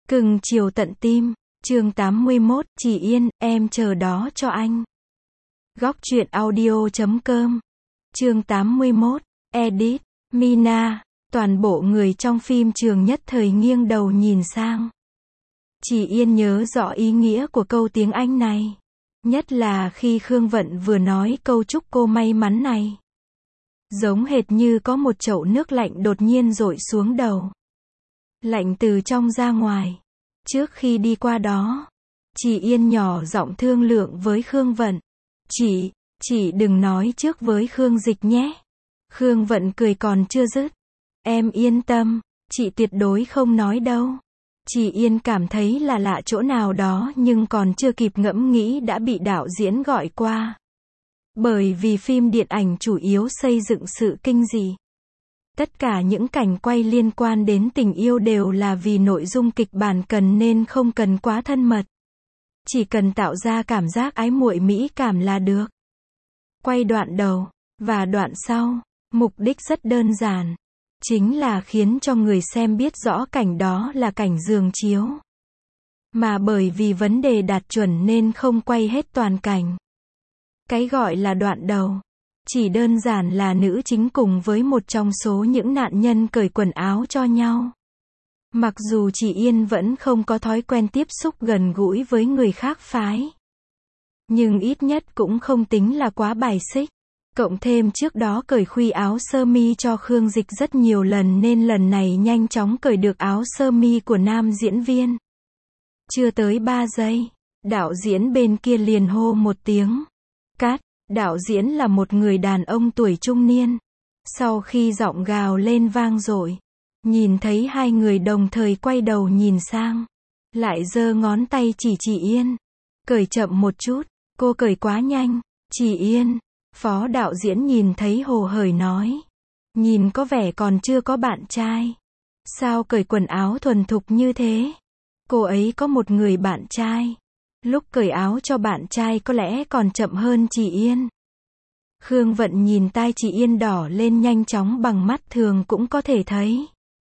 Cưng chiều tận tim, chương 81, chị Yên, em chờ đó cho anh. Góc truyện audio.com. Chương 81, edit, Mina, toàn bộ người trong phim trường nhất thời nghiêng đầu nhìn sang. Chị Yên nhớ rõ ý nghĩa của câu tiếng Anh này. Nhất là khi Khương Vận vừa nói câu chúc cô may mắn này. Giống hệt như có một chậu nước lạnh đột nhiên dội xuống đầu. Lạnh từ trong ra ngoài. Trước khi đi qua đó, chị Yên nhỏ giọng thương lượng với Khương Vận. Chị đừng nói trước với Khương Dịch nhé. Khương Vận cười còn chưa dứt. Em yên tâm, chị tuyệt đối không nói đâu. Chị Yên cảm thấy là lạ chỗ nào đó nhưng còn chưa kịp ngẫm nghĩ đã bị đạo diễn gọi qua. Bởi vì phim điện ảnh chủ yếu xây dựng sự kinh dị. Tất cả những cảnh quay liên quan đến tình yêu đều là vì nội dung kịch bản cần nên không cần quá thân mật. Chỉ cần tạo ra cảm giác ái muội mỹ cảm là được. Quay đoạn đầu và đoạn sau, mục đích rất đơn giản. Chính là khiến cho người xem biết rõ cảnh đó là cảnh giường chiếu. Mà bởi vì vấn đề đạt chuẩn nên không quay hết toàn cảnh. Cái gọi là đoạn đầu, chỉ đơn giản là nữ chính cùng với một trong số những nạn nhân cởi quần áo cho nhau. Mặc dù chị Yên vẫn không có thói quen tiếp xúc gần gũi với người khác phái. Nhưng ít nhất cũng không tính là quá bài xích. Cộng thêm trước đó cởi khuy áo sơ mi cho Khương Dịch rất nhiều lần nên lần này nhanh chóng cởi được áo sơ mi của nam diễn viên. Chưa tới 3 giây, đạo diễn bên kia liền hô một tiếng. Cắt, đạo diễn là một người đàn ông tuổi trung niên. Sau khi giọng gào lên vang dội, nhìn thấy hai người đồng thời quay đầu nhìn sang. Lại giơ ngón tay chỉ chị Yên. Cởi chậm một chút, cô cởi quá nhanh. Chị Yên. Phó đạo diễn nhìn thấy hồ hởi nói. Nhìn có vẻ còn chưa có bạn trai. Sao cởi quần áo thuần thục như thế? Cô ấy có một người bạn trai. Lúc cởi áo cho bạn trai có lẽ còn chậm hơn chị Yên. Khương Vận nhìn tai chị Yên đỏ lên nhanh chóng bằng mắt thường cũng có thể thấy.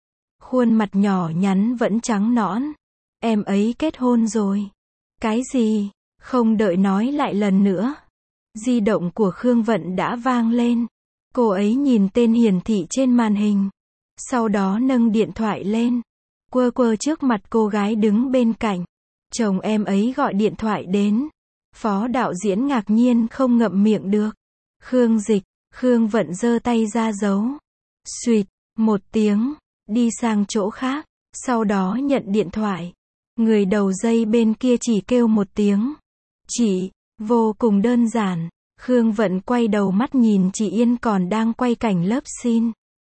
Khuôn mặt nhỏ nhắn vẫn trắng nõn. Em ấy kết hôn rồi. Cái gì? Không đợi nói lại lần nữa. Di động của Khương Vận đã vang lên. Cô ấy nhìn tên hiển thị trên màn hình. Sau đó nâng điện thoại lên. Quơ quơ trước mặt cô gái đứng bên cạnh. Chồng em ấy gọi điện thoại đến. Phó đạo diễn ngạc nhiên không ngậm miệng được. Khương Dịch, Khương Vận giơ tay ra giấu. Xuyệt, một tiếng, đi sang chỗ khác. Sau đó nhận điện thoại. Người đầu dây bên kia chỉ kêu một tiếng. Chị. Vô cùng đơn giản, Khương Vận quay đầu mắt nhìn chị Yên còn đang quay cảnh lớp xin.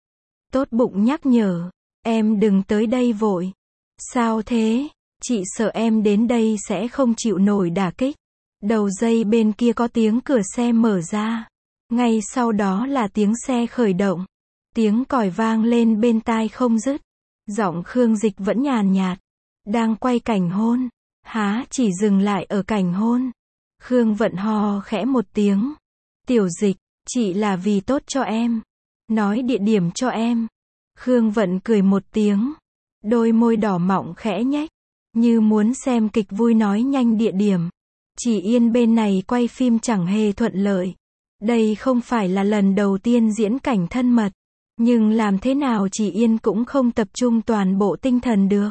Tốt bụng nhắc nhở, em đừng tới đây vội. Sao thế? Chị sợ em đến đây sẽ không chịu nổi đả kích. Đầu dây bên kia có tiếng cửa xe mở ra. Ngay sau đó là tiếng xe khởi động. Tiếng còi vang lên bên tai không dứt. Giọng Khương Dịch vẫn nhàn nhạt. Đang quay cảnh hôn. Há chỉ dừng lại ở cảnh hôn. Khương Vận hò khẽ một tiếng. Tiểu Dịch, chị là vì tốt cho em. Nói địa điểm cho em. Khương Vận cười một tiếng. Đôi môi đỏ mọng khẽ nhếch. Như muốn xem kịch vui nói nhanh địa điểm. Chị Yên bên này quay phim chẳng hề thuận lợi. Đây không phải là lần đầu tiên diễn cảnh thân mật. Nhưng làm thế nào chị Yên cũng không tập trung toàn bộ tinh thần được.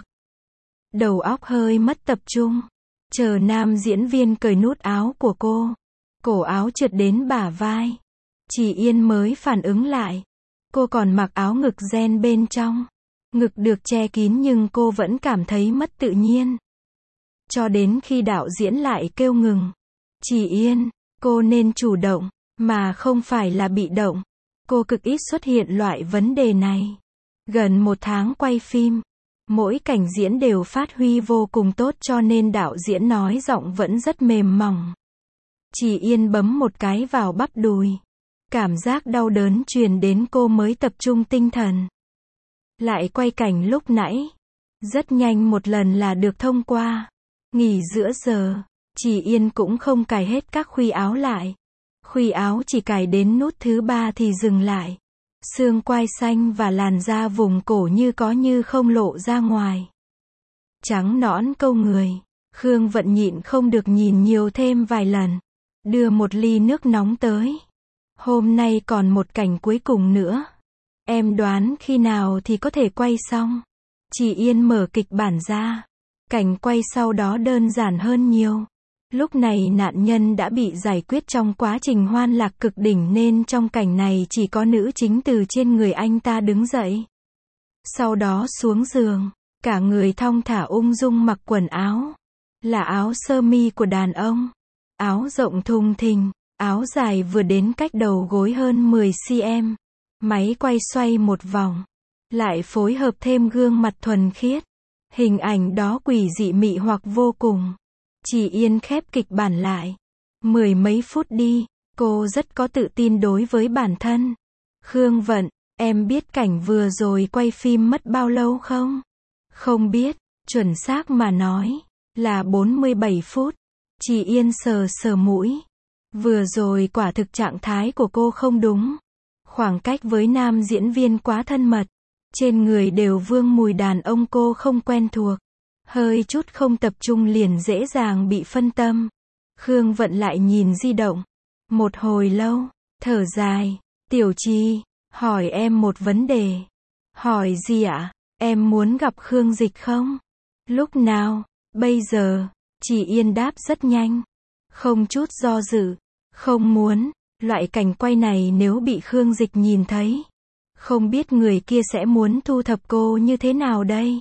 Đầu óc hơi mất tập trung. Chờ nam diễn viên cởi nút áo của cô. Cổ áo trượt đến bả vai. Chị Yên mới phản ứng lại. Cô còn mặc áo ngực ren bên trong. Ngực được che kín nhưng cô vẫn cảm thấy mất tự nhiên. Cho đến khi đạo diễn lại kêu ngừng. Chị Yên, cô nên chủ động, mà không phải là bị động. Cô cực ít xuất hiện loại vấn đề này. Gần 1 tháng quay phim. Mỗi cảnh diễn đều phát huy vô cùng tốt cho nên đạo diễn nói giọng vẫn rất mềm mỏng. Chị Yên bấm một cái vào bắp đùi. Cảm giác đau đớn truyền đến cô mới tập trung tinh thần. Lại quay cảnh lúc nãy. Rất nhanh một lần là được thông qua. Nghỉ giữa giờ, chị Yên cũng không cài hết các khuy áo lại. Khuy áo chỉ cài đến nút thứ 3 thì dừng lại. Xương quai xanh và làn da vùng cổ như có như không lộ ra ngoài. trắng nõn câu người. Khương Vận nhịn không được nhìn nhiều thêm vài lần. Đưa một ly nước nóng tới. Hôm nay còn một cảnh cuối cùng nữa. Em đoán khi nào thì có thể quay xong. Chị Yên mở kịch bản ra. Cảnh quay sau đó đơn giản hơn nhiều. Lúc này nạn nhân đã bị giải quyết trong quá trình hoan lạc cực đỉnh nên trong cảnh này chỉ có nữ chính từ trên người anh ta đứng dậy. Sau đó xuống giường, cả người thong thả ung dung mặc quần áo. Là áo sơ mi của đàn ông. Áo rộng thùng thình, áo dài vừa đến cách đầu gối hơn 10 cm. Máy quay xoay một vòng. Lại phối hợp thêm gương mặt thuần khiết. Hình ảnh đó quỷ dị mị hoặc vô cùng. Chị Yên khép kịch bản lại. 10 mấy phút đi, cô rất có tự tin đối với bản thân. Khương Vận, em biết cảnh vừa rồi quay phim mất bao lâu không? Không biết, chuẩn xác mà nói, là 47 phút. Chị Yên sờ sờ mũi. Vừa rồi quả thực trạng thái của cô không đúng. Khoảng cách với nam diễn viên quá thân mật. Trên người đều vương mùi đàn ông cô không quen thuộc. Hơi chút không tập trung liền dễ dàng bị phân tâm. Khương Vận lại nhìn di động. Một hồi lâu, thở dài. Tiểu Trì, hỏi em một vấn đề. Hỏi gì ạ? Em muốn gặp Khương Dịch không? Lúc nào? Bây giờ. Chị Yên đáp rất nhanh. Không chút do dự. Không muốn. Loại cảnh quay này nếu bị Khương Dịch nhìn thấy. Không biết người kia sẽ muốn thu thập cô như thế nào đây?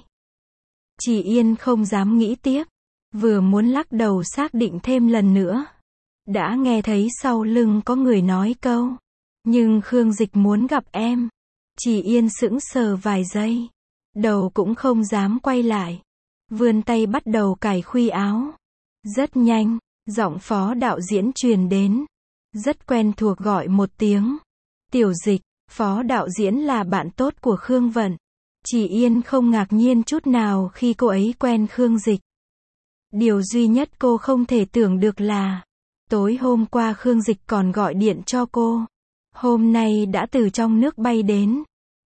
Chị Yên không dám nghĩ tiếp. Vừa muốn lắc đầu xác định thêm lần nữa. Đã nghe thấy sau lưng có người nói câu. Nhưng Khương Dịch muốn gặp em. Chị Yên sững sờ vài giây. Đầu cũng không dám quay lại. Vươn tay bắt đầu cài khuy áo. Rất nhanh, giọng phó đạo diễn truyền đến. Rất quen thuộc gọi một tiếng. Tiểu Dịch, phó đạo diễn là bạn tốt của Khương Vận. Chị Yên không ngạc nhiên chút nào khi cô ấy quen Khương Dịch. Điều duy nhất cô không thể tưởng được là, tối hôm qua Khương Dịch còn gọi điện cho cô. Hôm nay đã từ trong nước bay đến.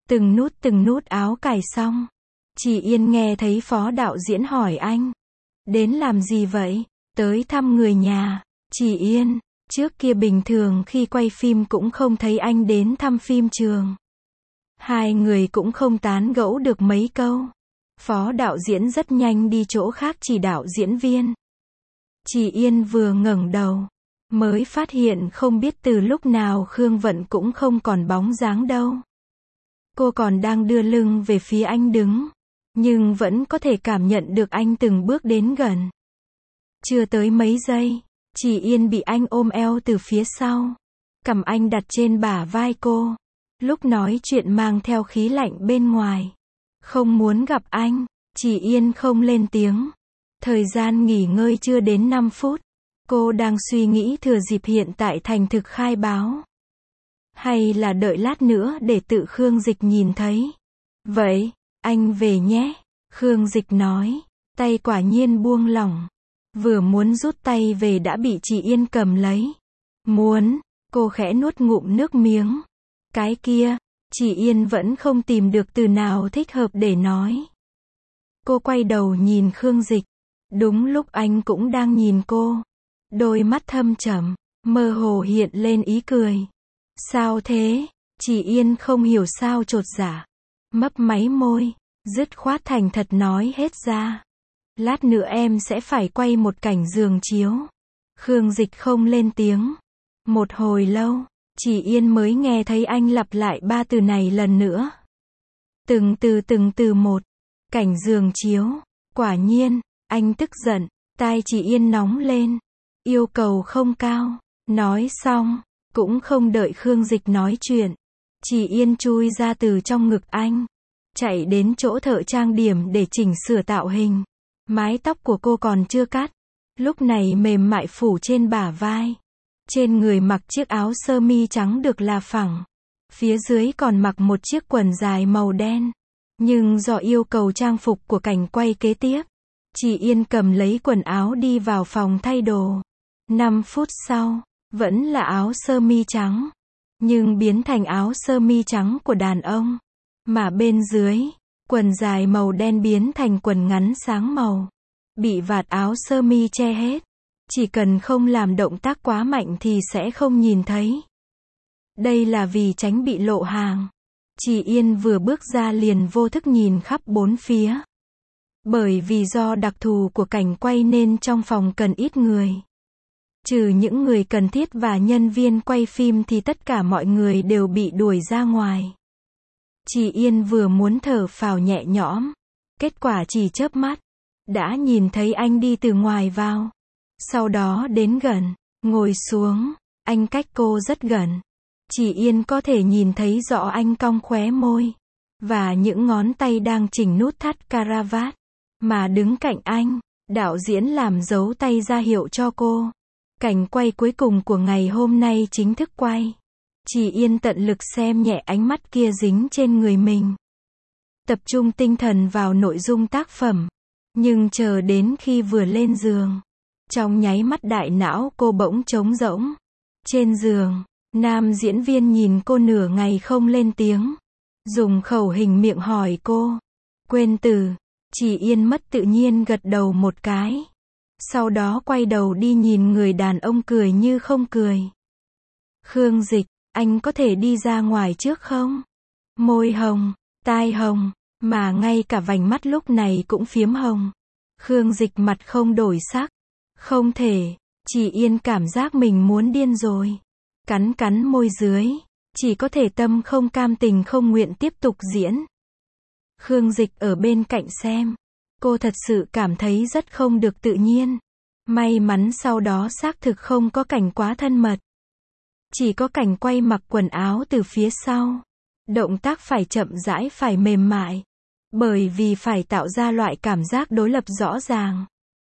Từng nút áo cài xong. Chị Yên nghe thấy phó đạo diễn hỏi anh. Đến làm gì vậy? Tới thăm người nhà. Chị Yên, trước kia bình thường khi quay phim cũng không thấy anh đến thăm phim trường. Hai người cũng không tán gẫu được mấy câu. Phó đạo diễn rất nhanh đi chỗ khác chỉ đạo diễn viên. Chị Yên vừa ngẩng đầu, mới phát hiện không biết từ lúc nào Khương Vận cũng không còn bóng dáng đâu. Cô còn đang đưa lưng về phía anh đứng, nhưng vẫn có thể cảm nhận được anh từng bước đến gần. Chưa tới mấy giây, chị Yên bị anh ôm eo từ phía sau. Cầm anh đặt trên bả vai cô. Lúc nói chuyện mang theo khí lạnh bên ngoài. Không muốn gặp anh, chị Yên không lên tiếng. Thời gian nghỉ ngơi chưa đến 5 phút. Cô đang suy nghĩ thừa dịp hiện tại thành thực khai báo. Hay là đợi lát nữa để tự Khương Dịch nhìn thấy. Vậy, anh về nhé. Khương Dịch nói. Tay quả nhiên buông lỏng. Vừa muốn rút tay về đã bị chị Yên cầm lấy. Muốn, cô khẽ nuốt ngụm nước miếng. Cái kia, chị Yên vẫn không tìm được từ nào thích hợp để nói. Cô quay đầu nhìn Khương Dịch. Đúng lúc anh cũng đang nhìn cô. Đôi mắt thâm trầm, mơ hồ hiện lên ý cười. Sao thế? Chị Yên không hiểu sao chột dạ. Mấp máy môi, dứt khoát thành thật nói hết ra. Lát nữa em sẽ phải quay một cảnh giường chiếu. Khương Dịch không lên tiếng. Một hồi lâu, chị Yên mới nghe thấy anh lặp lại ba từ này lần nữa. Từng từ một. Cảnh giường chiếu. Quả nhiên, anh tức giận. Tai chị Yên nóng lên. Yêu cầu không cao. Nói xong, cũng không đợi Khương Dịch nói chuyện. Chị Yên chui ra từ trong ngực anh. Chạy đến chỗ thợ trang điểm để chỉnh sửa tạo hình. Mái tóc của cô còn chưa cắt. Lúc này mềm mại phủ trên bả vai. Trên người mặc chiếc áo sơ mi trắng được là phẳng. Phía dưới còn mặc một chiếc quần dài màu đen. Nhưng do yêu cầu trang phục của cảnh quay kế tiếp, chị Yên cầm lấy quần áo đi vào phòng thay đồ. 5 phút sau, vẫn là áo sơ mi trắng. Nhưng biến thành áo sơ mi trắng của đàn ông. Mà bên dưới, Quần dài màu đen biến thành quần ngắn sáng màu. Bị vạt áo sơ mi che hết. Chỉ cần không làm động tác quá mạnh thì sẽ không nhìn thấy. Đây là vì tránh bị lộ hàng. Chị Yên vừa bước ra liền vô thức nhìn khắp bốn phía. Bởi vì do đặc thù của cảnh quay nên trong phòng cần ít người. Trừ những người cần thiết và nhân viên quay phim thì tất cả mọi người đều bị đuổi ra ngoài. Chị Yên vừa muốn thở phào nhẹ nhõm. Kết quả chỉ chớp mắt. Đã nhìn thấy anh đi từ ngoài vào. Sau đó đến gần, ngồi xuống. Anh cách cô rất gần. Chị Yên có thể nhìn thấy rõ anh cong khóe môi. Và những ngón tay đang chỉnh nút thắt caravat. Mà đứng cạnh anh, đạo diễn làm dấu tay ra hiệu cho cô. Cảnh quay cuối cùng của ngày hôm nay chính thức quay. Chị Yên tận lực xem nhẹ ánh mắt kia dính trên người mình. Tập trung tinh thần vào nội dung tác phẩm. Nhưng chờ đến khi vừa lên giường. Trong nháy mắt đại não cô bỗng trống rỗng. Trên giường, nam diễn viên nhìn cô nửa ngày không lên tiếng. Dùng khẩu hình miệng hỏi cô. Quên từ. Chị Yên mất tự nhiên gật đầu một cái. Sau đó quay đầu đi nhìn người đàn ông cười như không cười. Khương Dịch, anh có thể đi ra ngoài trước không? Môi hồng, tai hồng, mà ngay cả vành mắt lúc này cũng phiếm hồng. Khương Dịch mặt không đổi sắc. Không thể, chị Yên cảm giác mình muốn điên rồi. Cắn cắn môi dưới, chỉ có thể tâm không cam tình không nguyện tiếp tục diễn. Khương Dịch ở bên cạnh xem. Cô thật sự cảm thấy rất không được tự nhiên. May mắn sau đó xác thực không có cảnh quá thân mật. Chỉ có cảnh quay mặc quần áo từ phía sau. Động tác phải chậm rãi phải mềm mại. Bởi vì phải tạo ra loại cảm giác đối lập rõ ràng.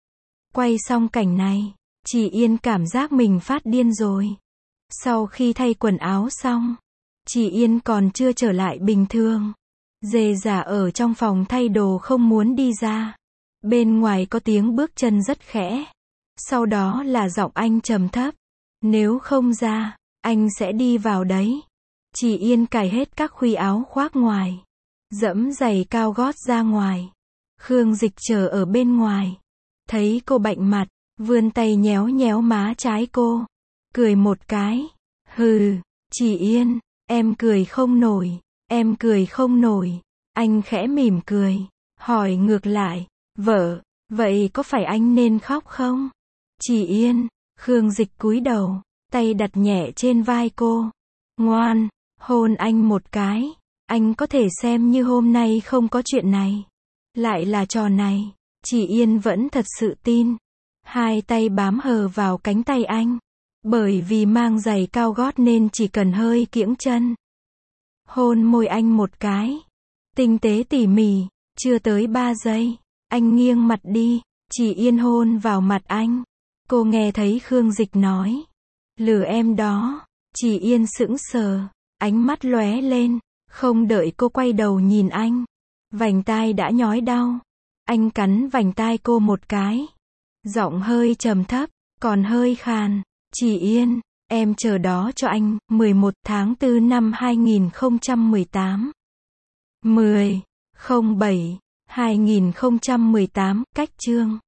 Quay xong cảnh này, chị Yên cảm giác mình phát điên rồi. Sau khi thay quần áo xong, chị Yên còn chưa trở lại bình thường. Dề dả ở trong phòng thay đồ không muốn đi ra. Bên ngoài có tiếng bước chân rất khẽ. Sau đó là giọng anh trầm thấp. Nếu không ra, anh sẽ đi vào đấy. Chị Yên cài hết các khuy áo khoác ngoài. Dẫm giày cao gót ra ngoài. Khương Dịch chờ ở bên ngoài. Thấy cô bệnh mặt, vươn tay nhéo nhéo má trái cô. Cười một cái. Hừ, chị Yên, em cười không nổi. Em cười không nổi. Anh khẽ mỉm cười. Hỏi ngược lại. Vợ, vậy có phải anh nên khóc không? Chị Yên. Khương Dịch cúi đầu. Tay đặt nhẹ trên vai cô. Ngoan, hôn anh một cái. Anh có thể xem như hôm nay không có chuyện này. Lại là trò này. Chị Yên vẫn thật sự tin. Hai tay bám hờ vào cánh tay anh. Bởi vì mang giày cao gót nên chỉ cần hơi kiễng chân. Hôn môi anh một cái. Tinh tế tỉ mỉ. Chưa tới 3 giây. Anh nghiêng mặt đi. Chị Yên hôn vào mặt anh. Cô nghe thấy Khương Dịch nói. Lừa em đó. Chị Yên sững sờ. Ánh mắt lóe lên. Không đợi cô quay đầu nhìn anh. Vành tai đã nhói đau. Anh cắn vành tai cô một cái. Giọng hơi trầm thấp. Còn hơi khàn. Chị Yên, em chờ đó cho anh. 11 tháng 4 năm 2018. 10/07/2018. Cách chương.